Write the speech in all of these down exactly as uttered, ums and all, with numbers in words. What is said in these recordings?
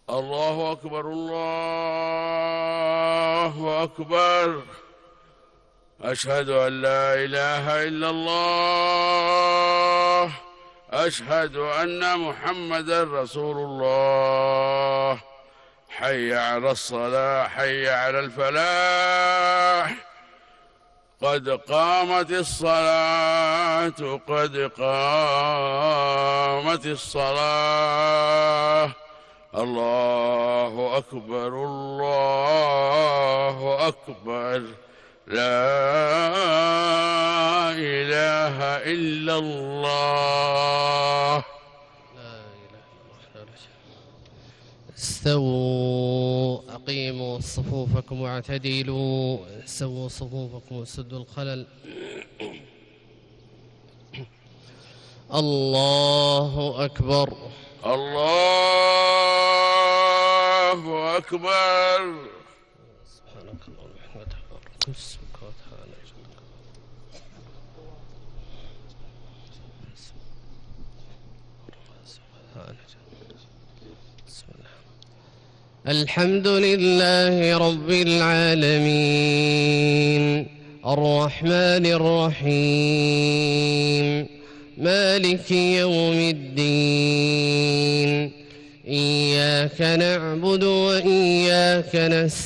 الله أكبر الله أكبر. أشهد أن لا إله إلا الله. أشهد أن محمدا رسول الله. حي على الصلاة، حي على الفلاح، قد قامت الصلاة، قد قامت الصلاة. الله أكبر الله أكبر. لا إله إلا الله. استووا، أقيموا صفوفكم واعتدلوا، سووا صفوفكم وسدوا الخلل. الله أكبر الله أكبر. سبحانك اللهم وبحمدك اسمك وتعالى جدك. الحمد لله رب العالمين، الرحمن الرحيم، مالك يوم الدين. إياك نعبد وإياك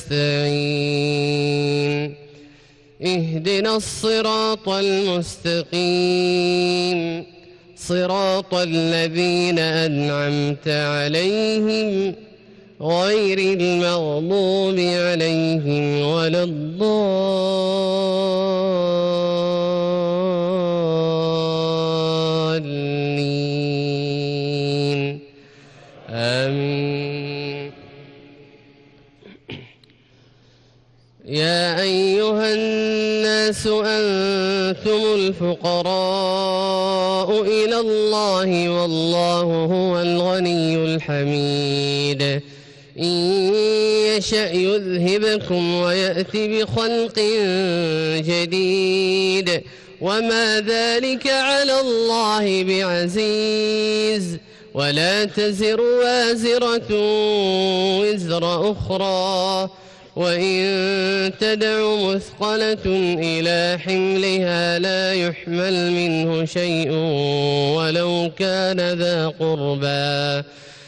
نستعين. اهدنا الصراط المستقيم، صراط الذين أنعمت عليهم غير المغضوب عليهم ولا الضالين. آمين. يا أيها الناس أنتم الفقراء إلى الله والله هو الغني الحميد. إن يشأ يذهبكم ويأتي بخلق جديد وما ذلك على الله بعزيز. ولا تزر وازرة وزر أخرى، وإن تدع مثقلة إلى حملها لا يحمل منه شيء ولو كان ذا قربى.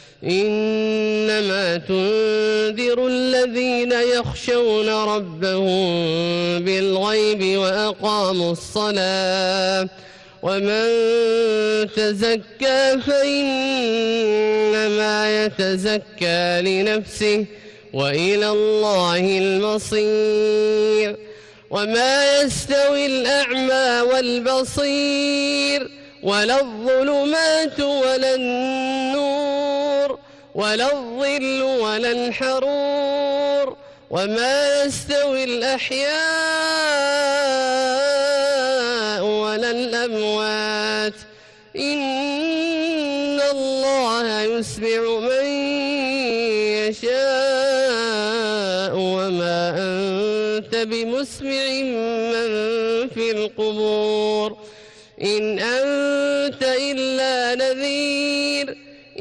إنما تنذر الذين يخشون ربهم بالغيب وأقاموا الصلاة. ومن تزكى فإنما يتزكى لنفسه وإلى الله المصير. وما يستوي الأعمى والبصير ولا الظلمات ولا النور ولا الظل ولا الحرور. وما يستوي الأحياء ولا الأموات. إن الله يسمع من يشاء وما أنت بمسمع من في القبور. إن أنت إلا نذير.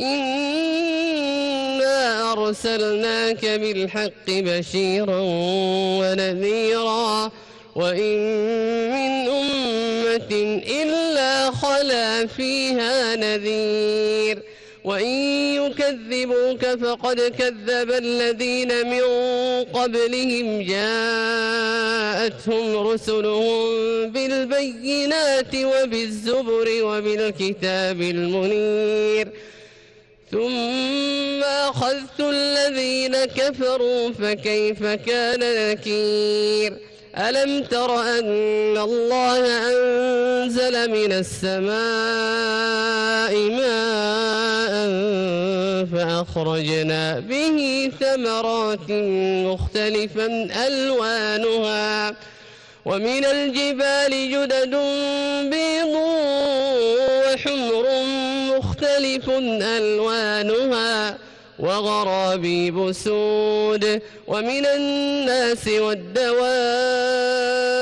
إنا أرسلناك بالحق بشيرا ونذيرا وإن من أمة إلا خلا فيها نذير. وإن يكذبوك فقد كذب الذين من قبلهم جاءتهم رسلهم بالبينات وبالزبر وبالكتاب المنير. ثم أخذت الذين كفروا فكيف كان نكير. ألم تر أن الله أنزل من السماء ماء فأخرجنا به ثمرات مختلفا ألوانها ومن الجبال جدد بيض وحمر مختلف ألوانها وغرابيب سود. ومن الناس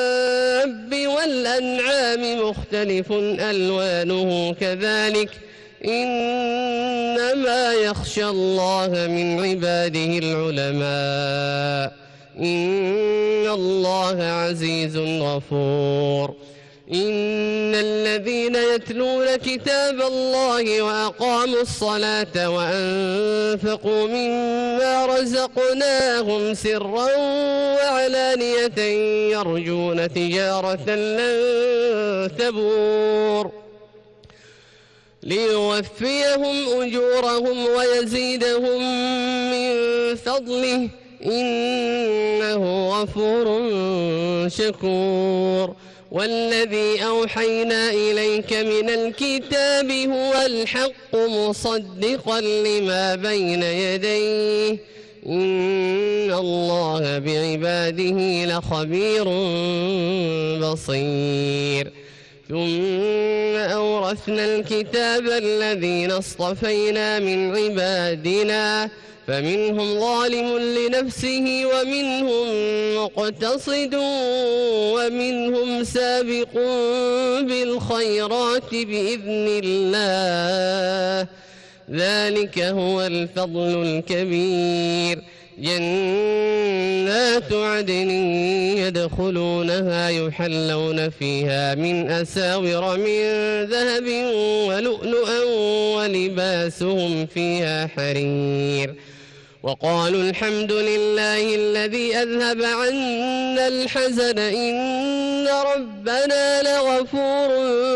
والدواب والأنعام مختلف ألوانه كذلك إنما يخشى الله من عباده العلماء إن الله عزيز غفور إن الذين يتلون كتاب الله وأقاموا الصلاة وأنفقوا مما رزقناهم سرا وعلانية يرجون تجارة لن تبور ليوفيهم أجورهم ويزيدهم من فضله إنه غفور شكور والذي أوحينا إليك من الكتاب هو الحق مصدقا لما بين يديه إن الله بعباده لخبير بصير ثم أورثنا الكتاب الذين اصطفينا من عبادنا فمنهم ظالم لنفسه ومنهم مقتصد ومنهم سابق بالخيرات بإذن الله ذلك هو الفضل الكبير جنات عدن يدخلونها يحلون فيها من أساور من ذهب ولؤلؤا ولباسهم فيها حرير وقالوا الحمد لله الذي أذهب عنا الحزن إن ربنا لغفور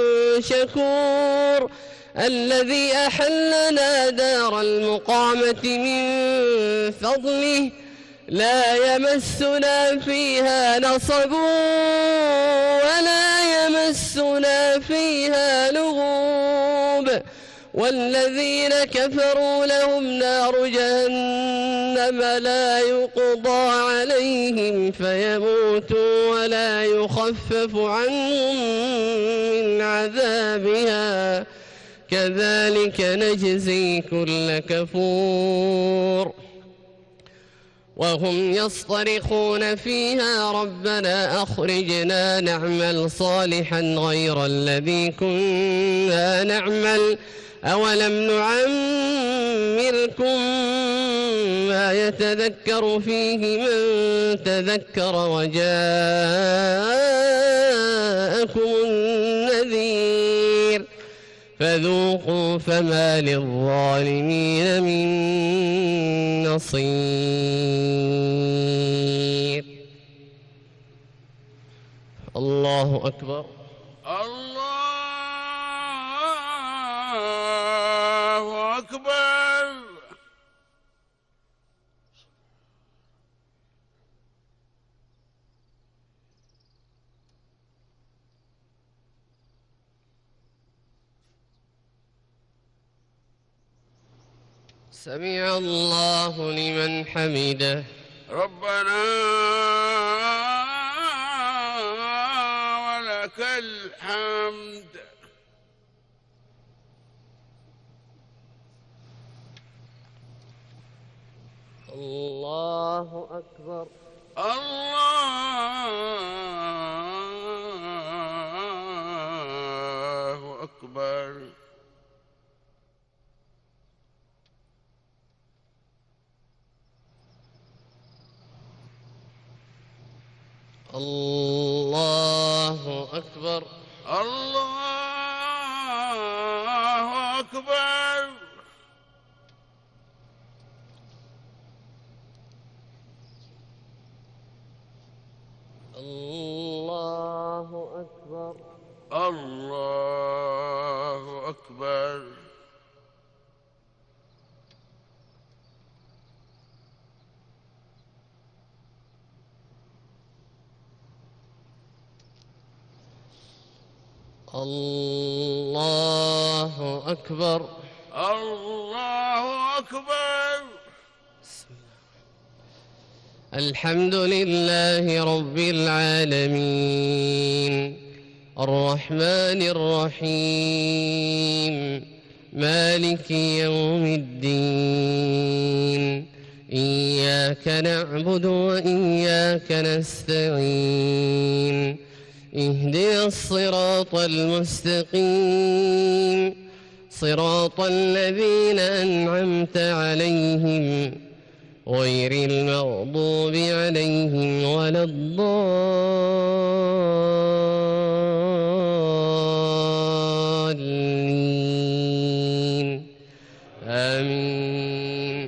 شكور الذي أحلنا دار المقامة من فضله لا يمسنا فيها نصب ولا يمسنا فيها لغوب والذين كفروا لهم نار جهنم لا يقضى عليهم فيموتوا ولا يخفف عنهم من عذابها كذلك نجزي كل كفور وهم يصطرخون فيها ربنا أخرجنا نعمل صالحا غير الذي كنا نعمل أولم نعمركم ما يتذكر فيه من تذكر وجاءكم النذير فذوقوا فما للظالمين من نصير الله أكبر الله أكبر سمع الله لمن حمده ربنا ولك الحمد الله أكبر الله أكبر الله أكبر الله أكبر الله أكبر الله أكبر الله أكبر الله أكبر الحمد لله رب العالمين الرحمن الرحيم مالك يوم الدين إياك نعبد وإياك نستعين اهدنا الصراط المستقيم صراط الذين أنعمت عليهم غير المغضوب عليهم ولا الضالين آمين.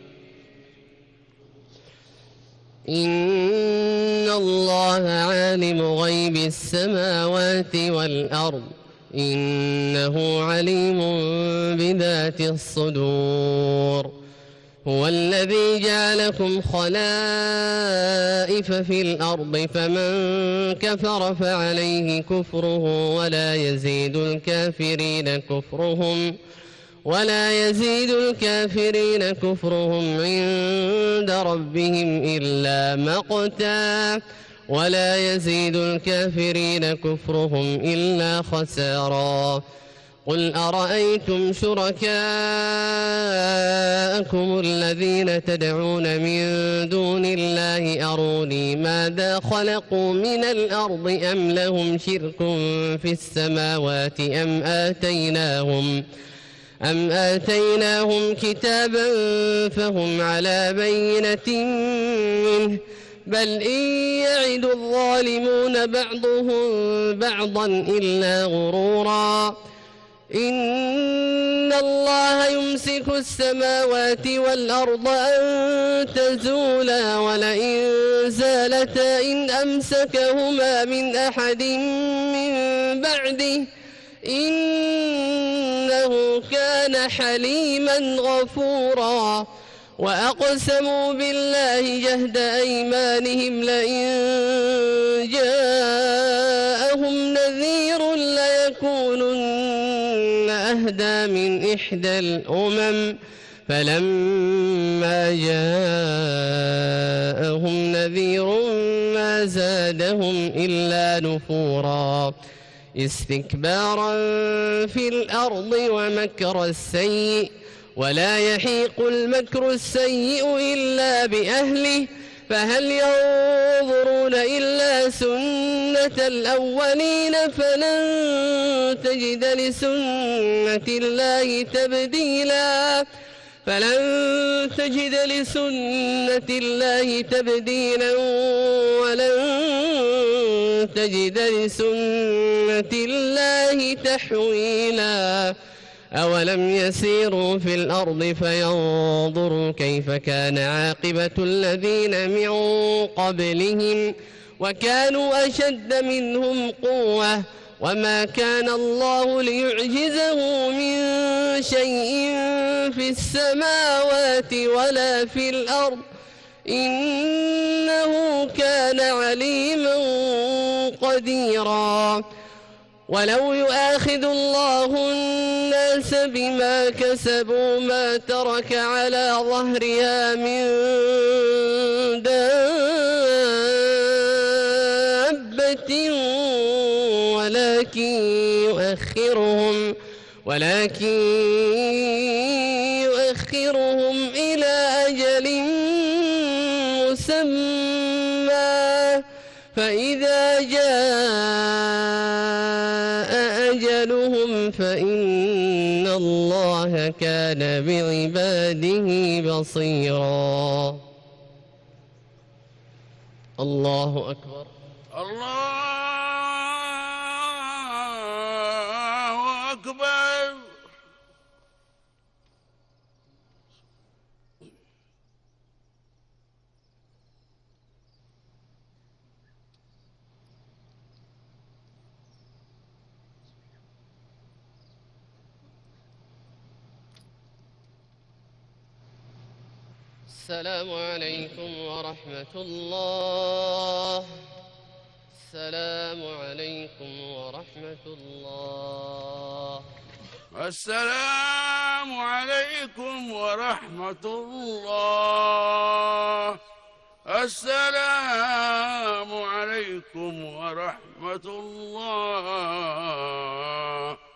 إن الله عالم غيب السماوات والأرض إنه عليم بذات الصدور. هو الذي جعلكم خلائف في الأرض فمن كفر فعليه كفره ولا يزيد الكافرين كفرهم ولا يزيد الكافرين كفرهم عند ربهم إلا مقتا ولا يزيد الكافرين كفرهم إلا خسارا. قل أرأيتم شركاءكم الذين تدعون من دون الله أروني ماذا خلقوا من الأرض أم لهم شرك في السماوات أم آتيناهم أم آتيناهم كتابا فهم على بينة منه بل إن يعد الظالمون بعضهم بعضا إلا غرورا. إن الله يمسك السماوات والأرض أن تزولا ولئن زالتا إن أمسكهما من أحد من بعده إنه كان حليما غفورا. وأقسموا بالله جهد أيمانهم لئن جاءهم نذير ليكونن أهدى من إحدى الأمم فلما جاءهم نذير ما زادهم إلا نفورا استكبارا في الأرض ومكر السيء ولا يحيق المكر السيء إلا بأهله فهل ينظرون إلا سنة الأولين فلن تجد لسنة الله تبديلا فلن تجد لسنة الله تبديلا ولن تجد لسنة الله تحويلا. أولم يسيروا في الأرض فينظروا كيف كان عاقبة الذين من قبلهم وكانوا أشد منهم قوة وما كان الله ليعجزه من شيء في السماوات ولا في الأرض إنه كان عليما قديرا. ولو يؤاخذ الله الناس بما كسبوا ما ترك على ظهرها من دابة ولكن يؤخرهم ولكن يؤخرهم إلى أجل مسمى فإذا جاء أجلهم فإن الله كان بعباده بصيرا. الله أكبر. الله أكبر. السلام عليكم ورحمة الله. السلام عليكم ورحمة الله. السلام عليكم ورحمة الله. السلام عليكم ورحمة الله.